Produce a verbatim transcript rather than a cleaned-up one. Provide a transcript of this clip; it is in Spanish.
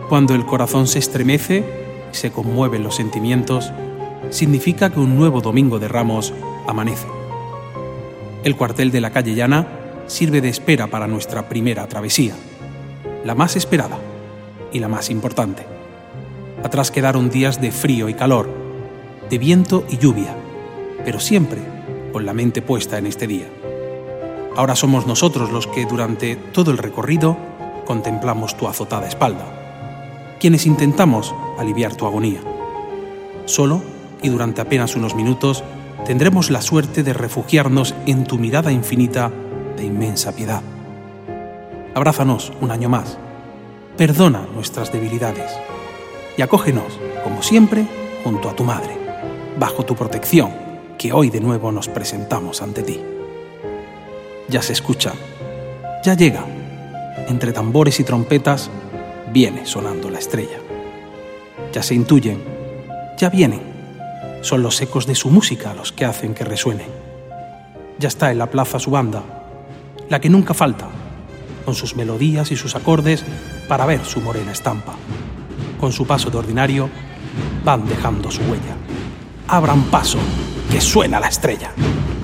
Cuando el corazón se estremece y se conmueven los sentimientos, significa que un nuevo domingo de Ramos amanece. El cuartel de la calle Llana sirve de espera para nuestra primera travesía, la más esperada y la más importante. Atrás quedaron días de frío y calor, de viento y lluvia, pero siempre con la mente puesta en este día. Ahora somos nosotros los que durante todo el recorrido contemplamos tu azotada espalda, quienes intentamos aliviar tu agonía. Solo y durante apenas unos minutos tendremos la suerte de refugiarnos en tu mirada infinita de inmensa piedad. Abrázanos un año más, perdona nuestras debilidades y acógenos, como siempre, junto a tu madre, bajo tu protección, que hoy de nuevo nos presentamos ante ti. Ya se escucha, ya llega, entre tambores y trompetas, viene sonando la estrella. Ya se intuyen, ya vienen, son los ecos de su música los que hacen que resuene. Ya está en la plaza su banda, la que nunca falta, con sus melodías y sus acordes para ver su morena estampa. Con su paso de ordinario, van dejando su huella. Abran paso, que suena la estrella.